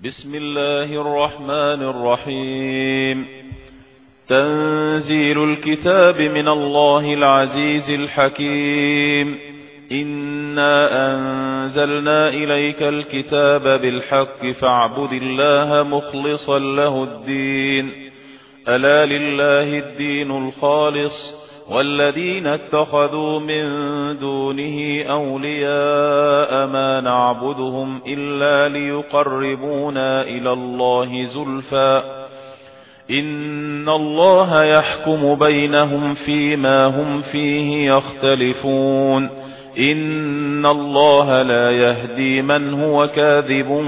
بسم الله الرحمن الرحيم. تنزيل الكتاب من الله العزيز الحكيم. إنا أنزلنا إليك الكتاب بالحق فاعبد الله مخلصا له الدين. ألا لله الدين الخالص والذين اتخذوا من دونه أولياء ما نعبدهم إلا ليقربونا إلى الله زلفى إن الله يحكم بينهم فيما هم فيه يختلفون. إن الله لا يهدي من هو كاذب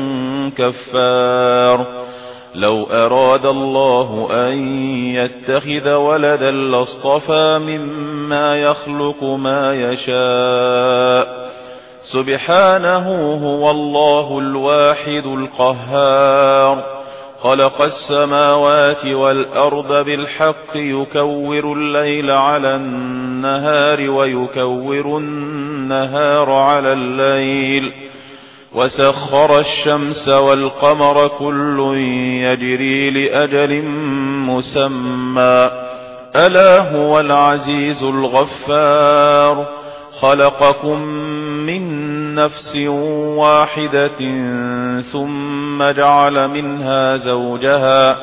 كفار. لو أراد الله أن يتخذ ولدا لاصطفى مما يخلق ما يشاء سبحانه هو الله الواحد القهار. خلق السماوات والأرض بالحق يكور الليل على النهار ويكور النهار على الليل وسخر الشمس والقمر كل يجري لأجل مسمى ألا هو العزيز الغفار. خلقكم من نفس واحدة ثم جعل منها زوجها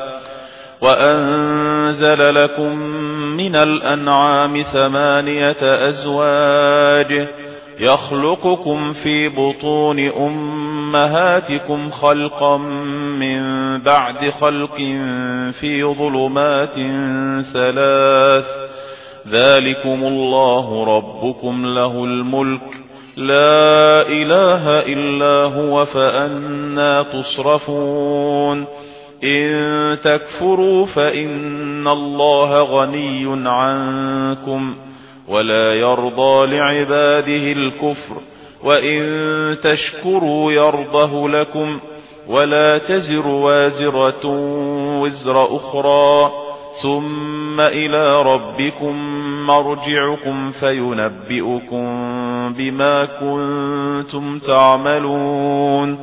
وأنزل لكم من الأنعام 8 أزواج يخلقكم في بطون أمهاتكم خلقا من بعد خلق في ظلمات 3 ذلكم الله ربكم له الملك لا إله إلا هو فأنى تصرفون. إن تكفروا فإن الله غني عنكم ولا يرضى لعباده الكفر وإن تشكروا يرضه لكم ولا تزر وازرة وزر أخرى ثم إلى ربكم مرجعكم فينبئكم بما كنتم تعملون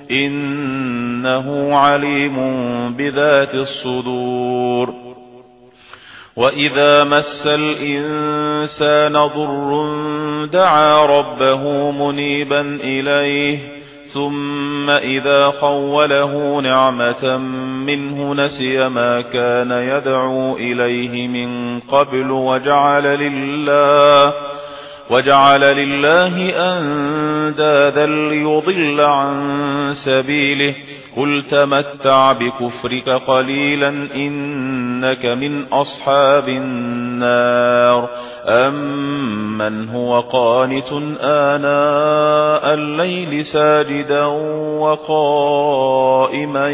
إنه عليم بذات الصدور. وإذا مس الإنسان ضر دعا ربه منيبا إليه ثم إذا خوله نعمة منه نسي ما كان يدعو إليه من قبل وجعل لله أندادا ليضل عن سبيله قل تمتع بكفرك قليلا إنك من أصحاب النار. أمن هو قانت آناء الليل ساجدا وقائما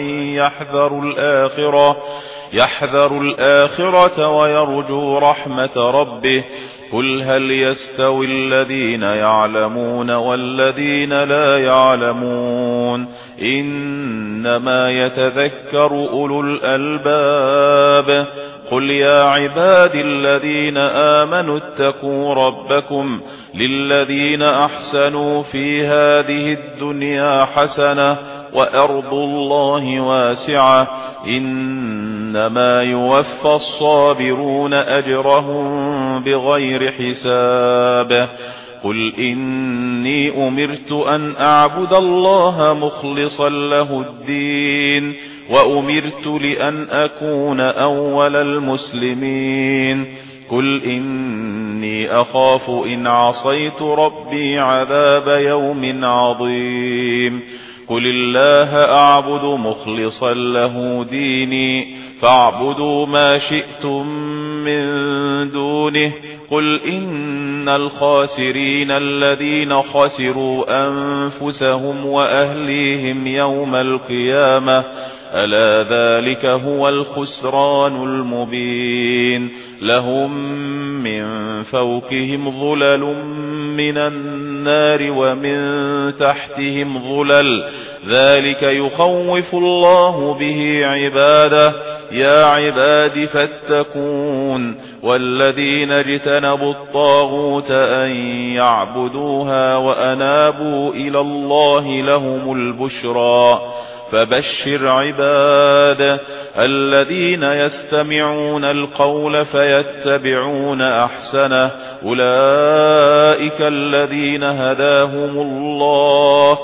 يحذر الآخرة ويرجو رحمة ربه قل هل يستوي الذين يعلمون والذين لا يعلمون إنما يتذكر أولو الألباب. قل يا عبادي الذين آمنوا اتقوا ربكم للذين أحسنوا في هذه الدنيا حسنة وأرض الله واسعة إنما يوفى الصابرون أجرهم بغير حساب. قل إني أمرت أن أعبد الله مخلصا له الدين وأمرت لأن أكون أول المسلمين. قل إني أخاف إن عصيت ربي عذاب يوم عظيم. قل الله أعبد مخلصا له ديني فاعبدوا ما شئتم من دونه. قل إن الخاسرين الذين خسروا أنفسهم وأهليهم يوم القيامة ألا ذلك هو الخسران المبين. لهم من فوقهم ظلل من النار ومن تحتهم ظلل ذلك يخوف الله به عباده. يا عباد فاتقون. والذين اجتنبوا الطاغوت أن يعبدوها وأنابوا إلى الله لهم البشرى فبشر عباد الذين يستمعون القول فيتبعون أحسنه أولئك الذين هداهم الله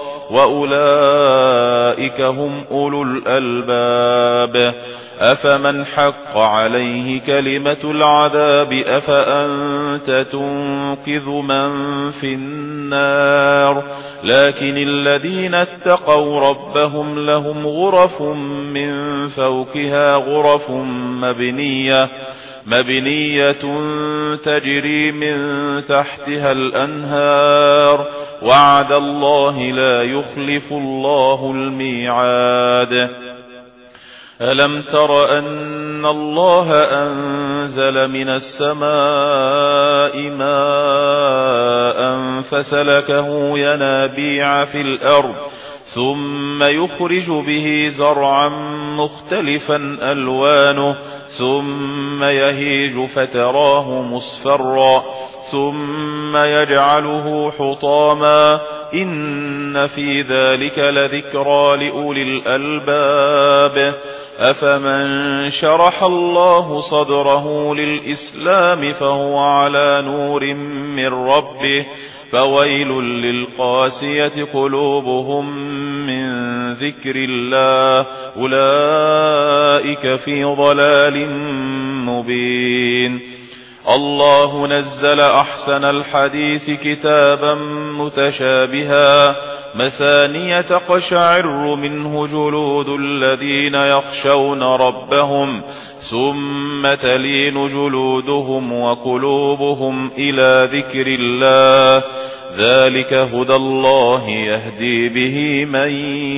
وأولئك هم أولو الألباب أفمن حق عليه كلمة العذاب أفأنت تنقذ من في النار لكن الذين اتقوا ربهم لهم غرف من فوقها غرف مبنية تجري من تحتها الأنهار وعد الله لا يخلف الله الميعاد ألم تر أن الله أنزل من السماء ماء فسلكه ينابيع في الأرض ثم يخرج به زرعا مختلفا ألوانه ثم يهيج فتراه مصفرا ثم يجعله حطاما إن في ذلك لذكرى لأولي الألباب أفمن شرح الله صدره للإسلام فهو على نور من ربه فويل للقاسية قلوبهم من ذكر الله أولئك في ضلال مبين الله نزل أحسن الحديث كتابا متشابها مثانية تقشعر منه جلود الذين يخشون ربهم ثم تلين جلودهم وقلوبهم إلى ذكر الله ذلك هدى الله يهدي به من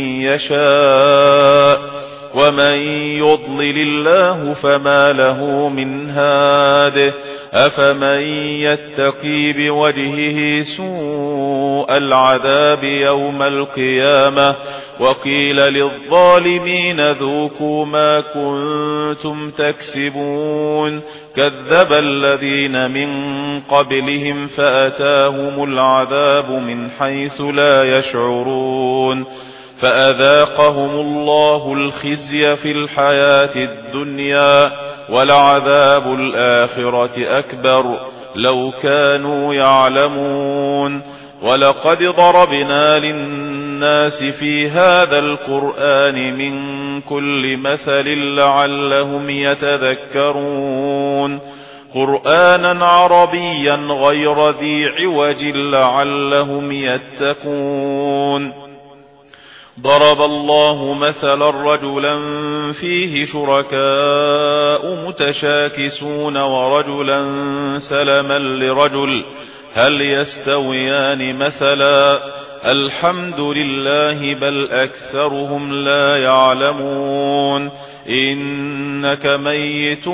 يشاء ومن يضلل الله فما له من هاد أفمن يتقي بوجهه سوء العذاب يوم القيامة وقيل للظالمين ذوقوا ما كنتم تكسبون كذب الذين من قبلهم فأتاهم العذاب من حيث لا يشعرون فأذاقهم الله الخزي في الحياة الدنيا ولعذاب الآخرة أكبر لو كانوا يعلمون ولقد ضربنا للناس في هذا القرآن من كل مثل لعلهم يتذكرون قرآنا عربيا غير ذي عوج لعلهم يتقون ضرب الله مثلا رجلا فيه شركاء متشاكسون ورجلا سلما لرجل هل يستويان مثلا الحمد لله بل أكثرهم لا يعلمون إنك ميت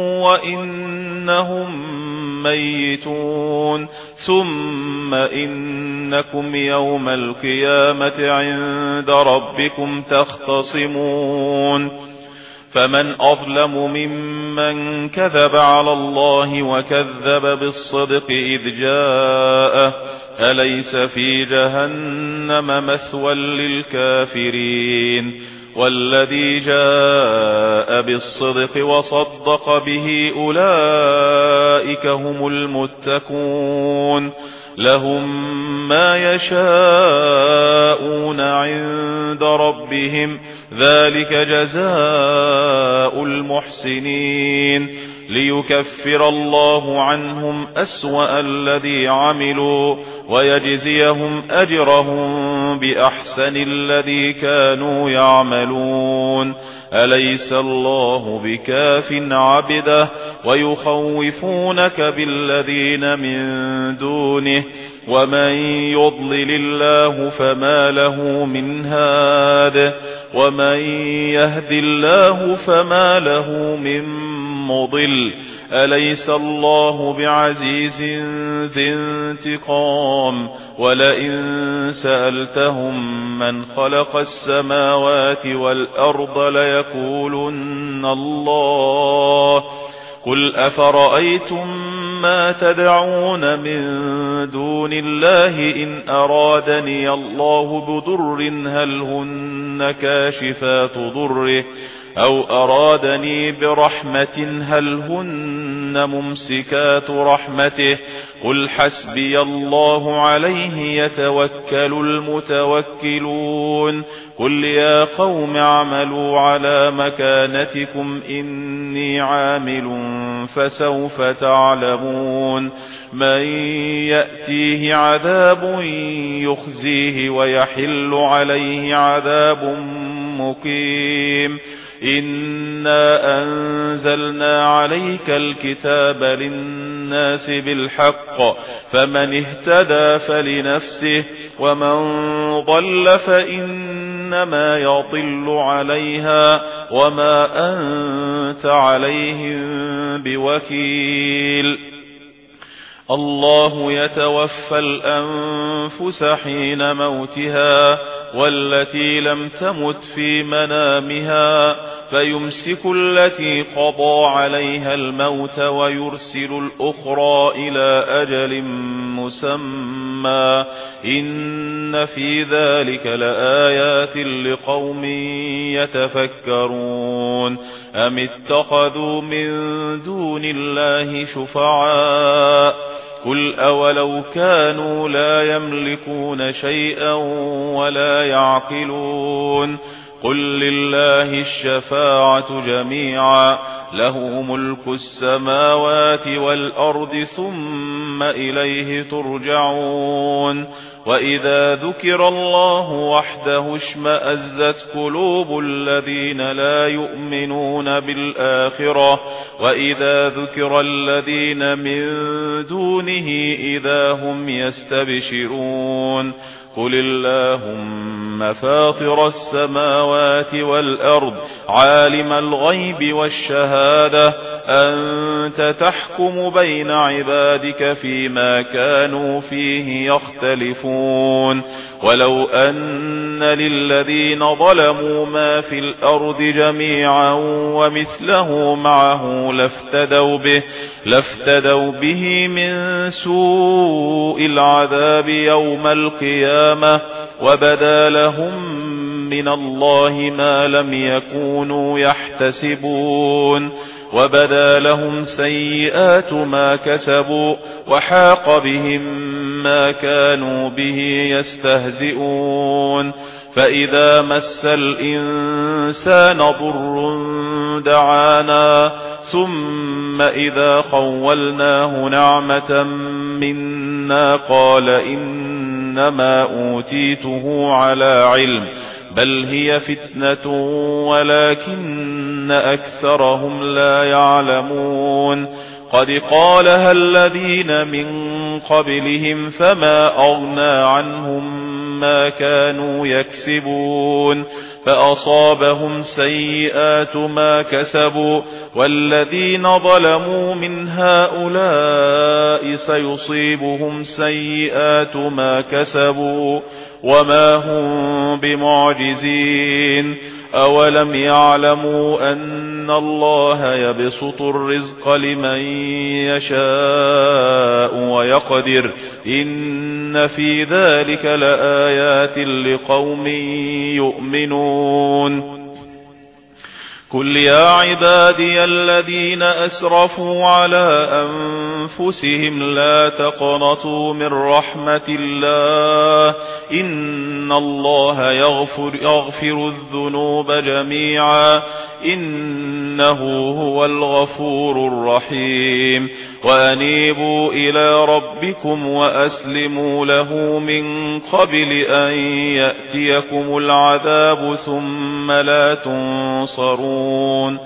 وإنهم ميتون ثم إنكم يوم القيامة عند ربكم تختصمون فمن أظلم ممن كذب على الله وكذب بالصدق إذ جاءه أليس في جهنم مثوى للكافرين والذي جاء بالصدق وصدق به أولئك هم المتقون لهم ما يشاءون عند ربهم ذلك جزاء المحسنين ليكفر الله عنهم أسوأ الذي عملوا ويجزيهم أجرهم بأحسن الذي كانوا يعملون أليس الله بكاف عبده ويخوفونك بالذين من دونه ومن يضلل الله فما له من هاد ومن يهد الله فما له من مضل أليس الله بعزيز ذي انتقام ولئن سألتهم من خلق السماوات والأرض ليقولن الله قل أفرأيتم ما تدعون من دون الله إن أرادني الله بضر هل هن كاشفات ضره أو أرادني برحمة هل هن ممسكات رحمته قل حسبي الله عليه يتوكل المتوكلون قل يا قوم اعملوا على مكانتكم إني عامل فسوف تعلمون من يأتيه عذاب يخزيه ويحل عليه عذاب مقيم إنا أنزلنا عليك الكتاب للناس بالحق فمن اهتدى فلنفسه ومن ضل فإنما يضل عليها وما أنت عليهم بوكيل الله يتوفى الأنفس حين موتها والتي لم تمت في منامها فيمسك التي قضى عليها الموت ويرسل الأخرى إلى أجل مسمى إن في ذلك لآيات لقوم يتفكرون أم اتخذوا من دون الله شفعاء قل أولو كانوا لا يملكون شيئا ولا يعقلون قل لله الشفاعة جميعا له ملك السماوات والأرض ثم إليه ترجعون وإذا ذكر الله وحده اشمأزت قلوب الذين لا يؤمنون بالآخرة وإذا ذكر الذين من دونه إذا هم يستبشرون قل اللهم فاطر السماوات والأرض عالم الغيب والشهادة أنت تحكم بين عبادك فيما كانوا فيه يختلفون ولو أن للذين ظلموا ما في الأرض جميعا ومثله معه لافتدوا به من سوء العذاب يوم القيامة وبدا لهم من الله ما لم يكونوا يحتسبون وبدا لهم سيئات ما كسبوا وحاق بهم ما كانوا به يستهزئون فإذا مس الإنسان ضر دعانا ثم إذا خولناه نعمة منا قال إنما أوتيته على علم بل هي فتنة ولكن أكثرهم لا يعلمون قد قالها الذين من قبلهم فما أغنى عنهم ما كانوا يكسبون فأصابهم سيئات ما كسبوا والذين ظلموا من هؤلاء سيصيبهم سيئات ما كسبوا وما هم بمعجزين أولم يعلموا أن الله يبسط الرزق لمن يشاء ويقدر إن في ذلك لآيات لقوم يؤمنون قل يا عبادي الذين أسرفوا على أنفسهم لا تقنطوا من رحمة الله إن الله يغفر الذنوب جميعا إنه هو الغفور الرحيم وأنيبوا إلى ربكم وأسلموا له من قبل أن يأتيكم العذاب ثم لا تنصرون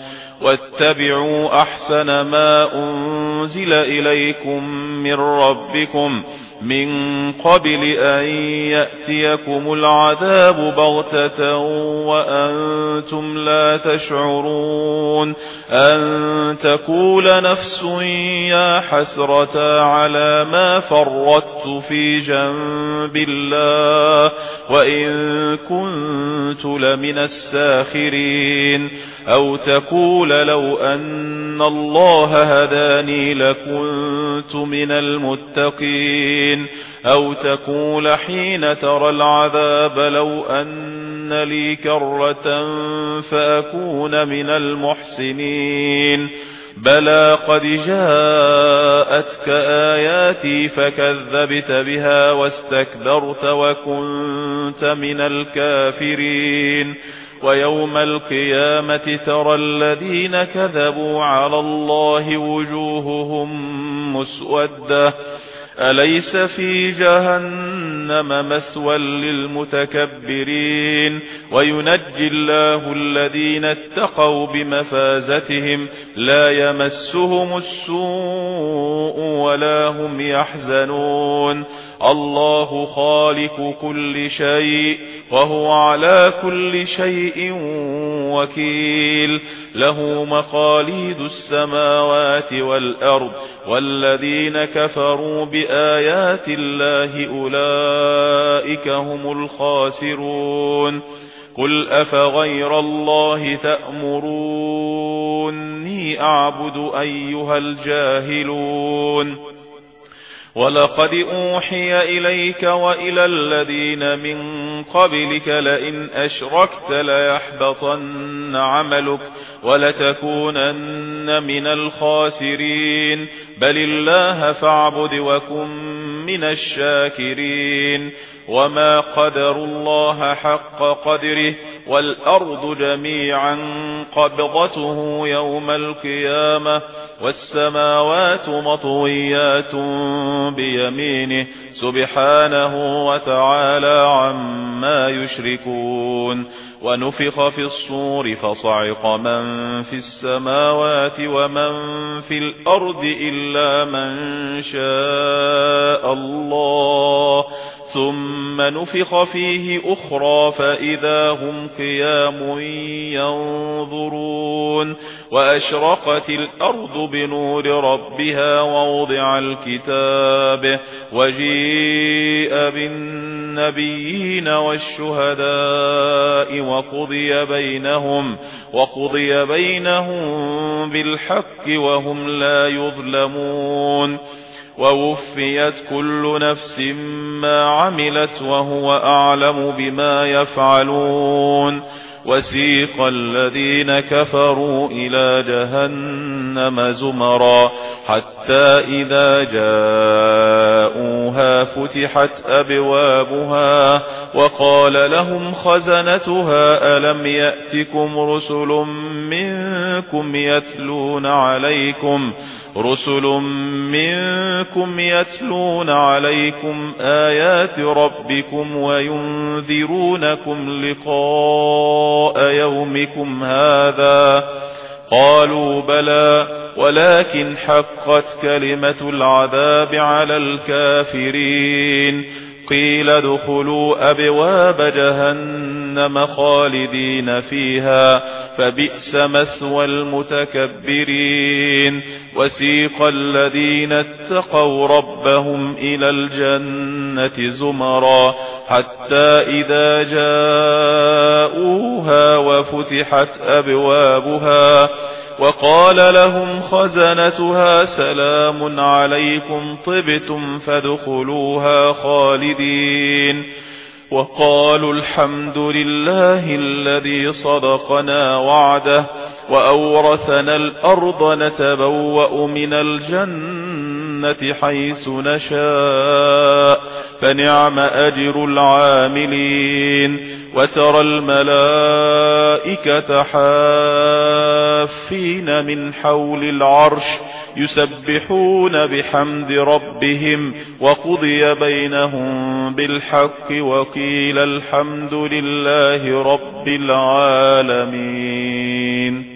واتبعوا أحسن ما أنزل إليكم من ربكم من قبل أن يأتيكم العذاب بغتة وأنتم لا تشعرون أن تقول نفس يا حسرة على ما فرطت في جنب الله وإن كنت لمن الساخرين أو تقول لو أن الله هداني لكنت من المتقين أو تقول حين ترى العذاب لو أن لي كرة فأكون من المحسنين بلى قد جاءتك آياتي فكذبت بها واستكبرت وكنت من الكافرين ويوم القيامة ترى الذين كذبوا على الله وجوههم مسودة أليس في جهنم مثوى للمتكبرين وينجي الله الذين اتقوا بمفازتهم لا يمسهم السوء ولا هم يحزنون الله خالق كل شيء وهو على كل شيء وكيل له مقاليد السماوات والأرض والذين كفروا بآيات الله أولئك هم الخاسرون قل أفغير الله تأمروني أعبد أيها الجاهلون ولقد أوحي إليك وإلى الذين من قبلك لئن أشركت ليحبطن عملك ولتكونن من الخاسرين بل الله فاعبد وكن من الشاكرين وما قدروا الله حق قدره والأرض جميعا قبضته يوم القيامة والسماوات مطويات بيمينه سبحانه وتعالى عما يشركون ونفخ في الصور فصعق من في السماوات ومن في الأرض إلا من شاء الله ثم نفخ فيه أخرى فإذا هم قيام ينظرون وأشرقت الأرض بنور ربها ووضع الكتاب وجيء بالنبيين والشهداء وقضي بينهم بالحق وهم لا يظلمون ووفيت كل نفس ما عملت وهو أعلم بما يفعلون وسيق الذين كفروا إلى جهنم زمرا حتى إذا جاءوها فتحت أبوابها وقال لهم خزنتها ألم يأتكم رسل منكم يتلون عليكم آيات ربكم وينذرونكم لقاء يومكم هذا قالوا بلى ولكن حقت كلمة العذاب على الكافرين قيل ادخلوا أبواب جهنم خالدين فيها فبئس مثوى المتكبرين وسيق الذين اتقوا ربهم إلى الجنة زمرا حتى إذا جاءوها وفتحت أبوابها وقال لهم خزنتها سلام عليكم طبتم فادخلوها خالدين وقالوا الحمد لله الذي صدقنا وعده وأورثنا الأرض نتبوأ من الجنة حيث نشاء فنعم أجر العاملين وترى الملائكة حافين من حول العرش يسبحون بحمد ربهم وقضي بينهم بالحق وقيل الحمد لله رب العالمين.